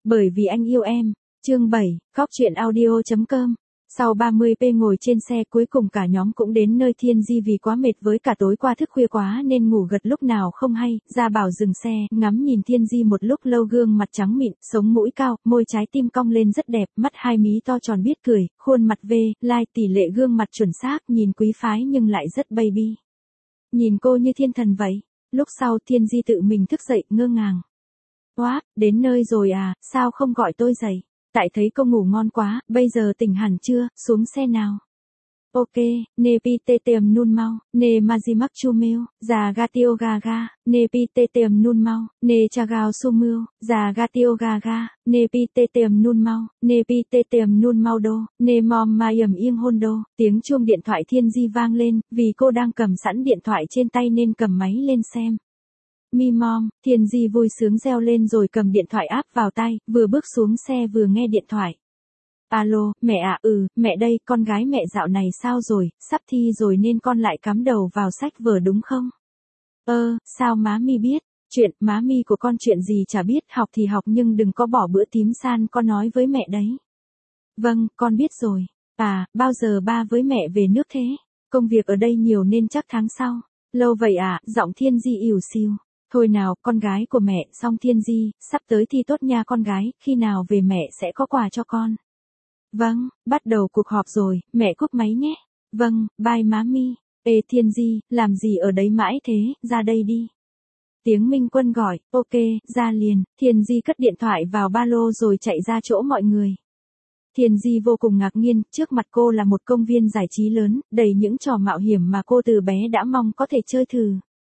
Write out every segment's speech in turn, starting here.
Bởi vì anh yêu em. Chương 7, Góc truyện audio.com. Sau 30p ngồi trên xe cuối cùng cả nhóm cũng đến nơi Thiên Di vì quá mệt với cả tối qua thức khuya quá nên ngủ gật lúc nào không hay, Gia Bảo dừng xe, ngắm nhìn Thiên Di một lúc lâu gương mặt trắng mịn, sống mũi cao, môi trái tim cong lên rất đẹp, mắt hai mí to tròn biết cười, khuôn mặt lai tỷ lệ gương mặt chuẩn xác, nhìn quý phái nhưng lại rất baby. Nhìn cô như thiên thần vậy. Lúc sau Thiên Di tự mình thức dậy, ngơ ngàng. Quá, đến nơi rồi à, sao không gọi tôi dậy? Tại thấy cô ngủ ngon quá, bây giờ tỉnh hẳn chưa, xuống xe nào. Ok, ne pi tiệm nun mau, ne majimak chumeo, già gatio gaga, ne pi tiệm nun mau, ne chagao sumeo, già gatio gaga, ne pi tiệm nun mau, ne pi tiệm nun mau đô, ne mom mayam yên hôn đô. Tiếng chuông điện thoại Thiên Di vang lên, vì cô đang cầm sẵn điện thoại trên tay nên cầm máy lên xem. Mi mom, Thiên Di vui sướng reo lên rồi cầm điện thoại áp vào tay, vừa bước xuống xe vừa nghe điện thoại. Alo, mẹ à, mẹ đây, con gái mẹ dạo này sao rồi, sắp thi rồi nên con lại cắm đầu vào sách vở đúng không? Sao má mi biết? Chuyện, má mi của con chuyện gì chả biết, học thì học nhưng đừng có bỏ bữa tím san, con nói với mẹ đấy. Vâng, con biết rồi. À, bao giờ ba với mẹ về nước thế? Công việc ở đây nhiều nên chắc tháng sau. Lâu vậy à, giọng Thiên Di ỉu xìu. Thôi nào, con gái của mẹ, xong Thiên Di, sắp tới thi tốt nha con gái, khi nào về mẹ sẽ có quà cho con. Vâng, bắt đầu cuộc họp rồi, mẹ cúp máy nhé. Vâng, bye má mi. Ê Thiên Di, làm gì ở đấy mãi thế, ra đây đi. Tiếng Minh Quân gọi, ok, ra liền. Thiên Di cất điện thoại vào ba lô rồi chạy ra chỗ mọi người. Thiên Di vô cùng ngạc nhiên, trước mặt cô là một công viên giải trí lớn, đầy những trò mạo hiểm mà cô từ bé đã mong có thể chơi thử.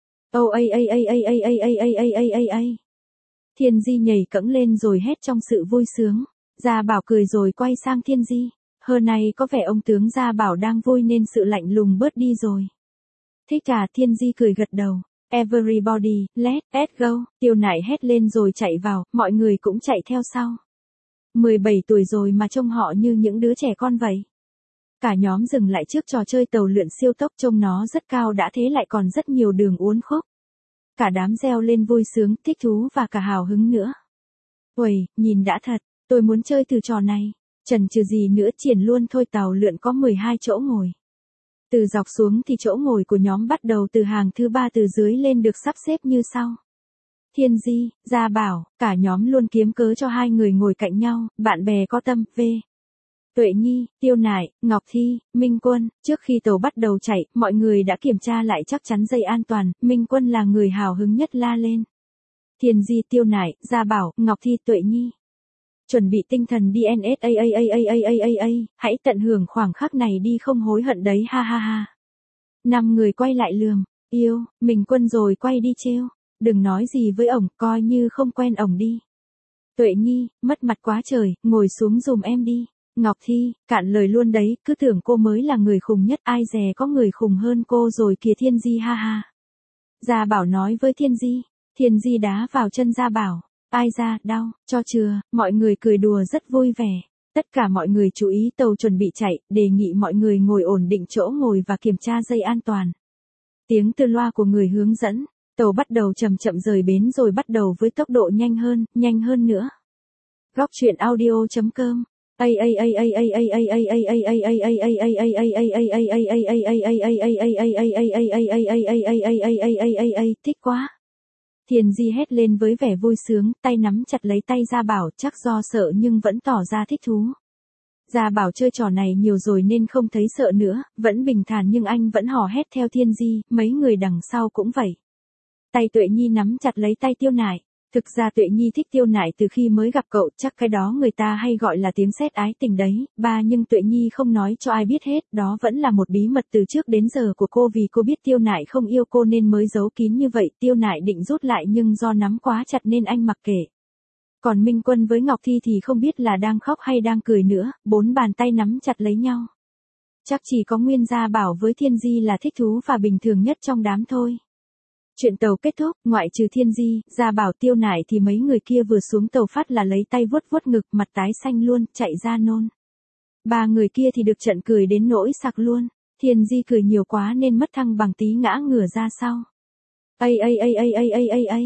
Thiên Di nhảy cẫng lên rồi hét trong sự vui sướng. Gia Bảo cười rồi quay sang Thiên Di. Hôm nay có vẻ ông tướng Gia Bảo đang vui nên sự lạnh lùng bớt đi rồi. Thích à, Thiên Di cười gật đầu. Everybody, let's go. Tiêu Nại hét lên rồi chạy vào, mọi người cũng chạy theo sau. 17 tuổi rồi mà trông họ như những đứa trẻ con vậy. Cả nhóm dừng lại trước trò chơi tàu lượn siêu tốc, trông nó rất cao đã thế lại còn rất nhiều đường uốn khúc. Cả đám reo lên vui sướng, thích thú và cả hào hứng nữa. Uầy, nhìn đã thật, tôi muốn chơi thử trò này. Chần chừ gì nữa, triển luôn thôi. Tàu lượn có 12 chỗ ngồi. Từ dọc xuống thì chỗ ngồi của nhóm bắt đầu từ hàng thứ 3 từ dưới lên được sắp xếp như sau. Thiên Di, Gia Bảo, cả nhóm luôn kiếm cớ cho hai người ngồi cạnh nhau, bạn bè có tâm, Tuệ Nhi, Tiêu Nại, Ngọc Thi, Minh Quân. Trước khi tàu bắt đầu chạy, mọi người đã kiểm tra lại chắc chắn dây an toàn, Minh Quân là người hào hứng nhất la lên. Thiên Di, Tiêu Nại, Gia Bảo, Ngọc Thi, Tuệ Nhi. Chuẩn bị tinh thần DNSA, hãy tận hưởng khoảng khắc này đi không hối hận đấy ha ha ha. 5 người quay lại lườm, yêu, Minh Quân rồi quay đi trêu. Đừng nói gì với ổng, coi như không quen ổng đi. Tuệ Nhi, mất mặt quá trời, ngồi xuống giùm em đi. Ngọc Thi, cạn lời luôn đấy, cứ tưởng cô mới là người khùng nhất, ai dè có người khùng hơn cô rồi kìa Thiên Di ha ha. Gia Bảo nói với Thiên Di. Thiên Di đá vào chân Gia Bảo. Ai da, đau, cho chừa, mọi người cười đùa rất vui vẻ. Tất cả mọi người chú ý tàu chuẩn bị chạy, đề nghị mọi người ngồi ổn định chỗ ngồi và kiểm tra dây an toàn. Tiếng từ loa của người hướng dẫn, tàu bắt đầu chậm chậm rời bến rồi bắt đầu với tốc độ nhanh hơn nữa. Góc truyện audio.com. Thích quá. Thiên Di hét lên với vẻ vui sướng, tay nắm chặt lấy tay Gia Bảo, chắc do sợ nhưng vẫn tỏ ra thích thú. Gia Bảo chơi trò này nhiều rồi nên không thấy sợ nữa, vẫn bình thản nhưng anh vẫn hò hét theo Thiên Di, mấy người đằng sau cũng vậy. Tay Tuệ Nhi nắm chặt lấy tay Tiêu Nại. Thực ra Tuệ Nhi thích Tiêu Nại từ khi mới gặp cậu, chắc cái đó người ta hay gọi là tiếng sét ái tình đấy, nhưng Tuệ Nhi không nói cho ai biết hết, đó vẫn là một bí mật từ trước đến giờ của cô vì cô biết Tiêu Nại không yêu cô nên mới giấu kín như vậy. Tiêu Nại định rút lại nhưng do nắm quá chặt nên anh mặc kệ. Còn Minh Quân với Ngọc Thi thì không biết là đang khóc hay đang cười nữa, 4 bàn tay nắm chặt lấy nhau. Chắc chỉ có Nguyên Gia Bảo với Thiên Di là thích thú và bình thường nhất trong đám thôi. Chuyện tàu kết thúc, ngoại trừ Thiên Di, Gia Bảo, Tiêu Nại thì mấy người kia vừa xuống tàu phát là lấy tay vuốt vuốt ngực, mặt tái xanh luôn, chạy ra nôn. 3 người kia thì được trận cười đến nỗi sặc luôn. Thiên Di cười nhiều quá nên mất thăng bằng tí ngã ngửa ra sau.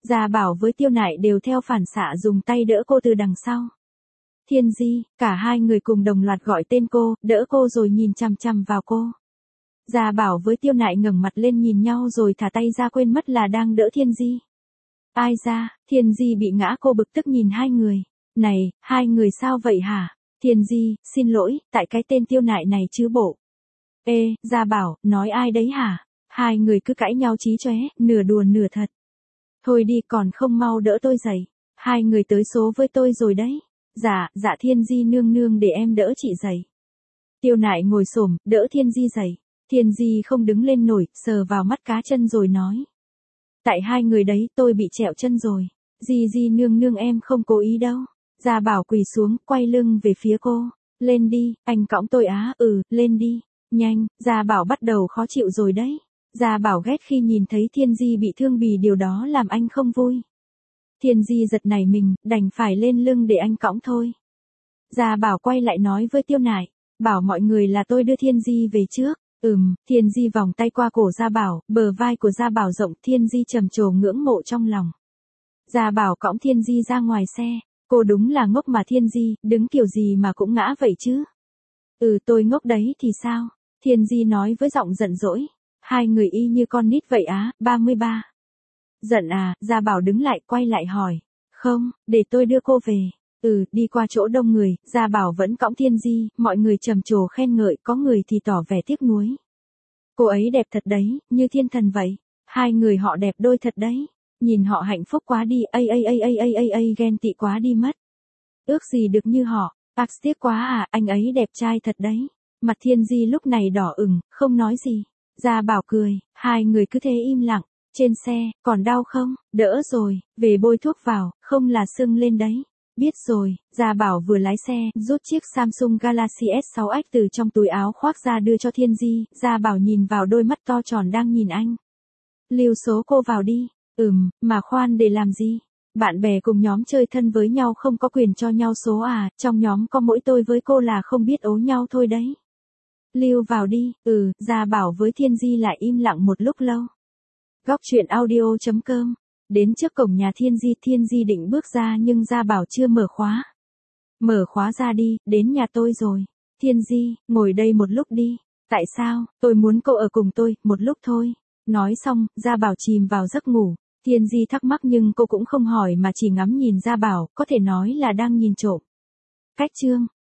Gia Bảo với Tiêu Nại đều theo phản xạ dùng tay đỡ cô từ đằng sau. Thiên Di, cả hai người cùng đồng loạt gọi tên cô, đỡ cô rồi nhìn chằm chằm vào cô. Gia Bảo với Tiêu Nại ngẩng mặt lên nhìn nhau rồi thả tay ra quên mất là đang đỡ Thiên Di. Ai ra, Thiên Di bị ngã, cô bực tức nhìn hai người. Này, hai người sao vậy hả? Thiên Di, xin lỗi, tại cái tên Tiêu Nại này chứ bộ. Ê, Gia Bảo, nói ai đấy hả? Hai người cứ cãi nhau chí chóe, nửa đùa nửa thật. Thôi đi, còn không mau đỡ tôi dậy. Hai người tới số với tôi rồi đấy. Dạ Thiên Di nương nương, để em đỡ chị dậy. Tiêu Nại ngồi xổm, đỡ Thiên Di dậy. Thiên Di không đứng lên nổi, sờ vào mắt cá chân rồi nói. Tại hai người đấy, tôi bị trẹo chân rồi. Di nương nương, em không cố ý đâu. Gia Bảo quỳ xuống, quay lưng về phía cô. Lên đi, anh cõng tôi á. Lên đi. Nhanh, Gia Bảo bắt đầu khó chịu rồi đấy. Gia Bảo ghét khi nhìn thấy Thiên Di bị thương, bì điều đó làm anh không vui. Thiên Di giật nảy mình, đành phải lên lưng để anh cõng thôi. Gia Bảo quay lại nói với Tiêu Nại. Bảo mọi người là tôi đưa Thiên Di về trước. Thiên Di vòng tay qua cổ Gia Bảo, bờ vai của Gia Bảo rộng, Thiên Di trầm trồ ngưỡng mộ trong lòng. Gia Bảo cõng Thiên Di ra ngoài xe. Cô đúng là ngốc mà Thiên Di, đứng kiểu gì mà cũng ngã vậy chứ. Tôi ngốc đấy thì sao? Thiên Di nói với giọng giận dỗi. Hai người y như con nít vậy á. 33. Giận à? Gia Bảo đứng lại, quay lại hỏi. Không, để tôi đưa cô về. Đi qua chỗ đông người, Gia Bảo vẫn cõng Thiên Di, mọi người trầm trồ khen ngợi, có người thì tỏ vẻ tiếc nuối. Cô ấy đẹp thật đấy, như thiên thần vậy. Hai người họ đẹp đôi thật đấy. Nhìn họ hạnh phúc quá đi, ghen tị quá đi mất. Ước gì được như họ, tiếc quá à, anh ấy đẹp trai thật đấy. Mặt Thiên Di lúc này đỏ ửng, không nói gì. Gia Bảo cười, hai người cứ thế im lặng. Trên xe, còn đau không? Đỡ rồi, về bôi thuốc vào, không là sưng lên đấy. Biết rồi. Gia Bảo vừa lái xe, rút chiếc Samsung Galaxy S6X từ trong túi áo khoác ra đưa cho Thiên Di. Gia Bảo nhìn vào đôi mắt to tròn đang nhìn anh. Lưu số cô vào đi. Mà khoan, để làm gì? Bạn bè cùng nhóm chơi thân với nhau không có quyền cho nhau số à? Trong nhóm có mỗi tôi với cô là không biết ố nhau thôi đấy. Lưu vào đi. Gia Bảo với Thiên Di lại im lặng một lúc lâu. Góc truyện audio.com. Đến trước cổng nhà Thiên Di định bước ra nhưng Gia Bảo chưa mở khóa. Mở khóa ra đi, đến nhà tôi rồi. Thiên Di, ngồi đây một lúc đi. Tại sao? Tôi muốn cô ở cùng tôi, một lúc thôi. Nói xong, Gia Bảo chìm vào giấc ngủ. Thiên Di thắc mắc nhưng cô cũng không hỏi mà chỉ ngắm nhìn Gia Bảo, có thể nói là đang nhìn trộm. Cách chương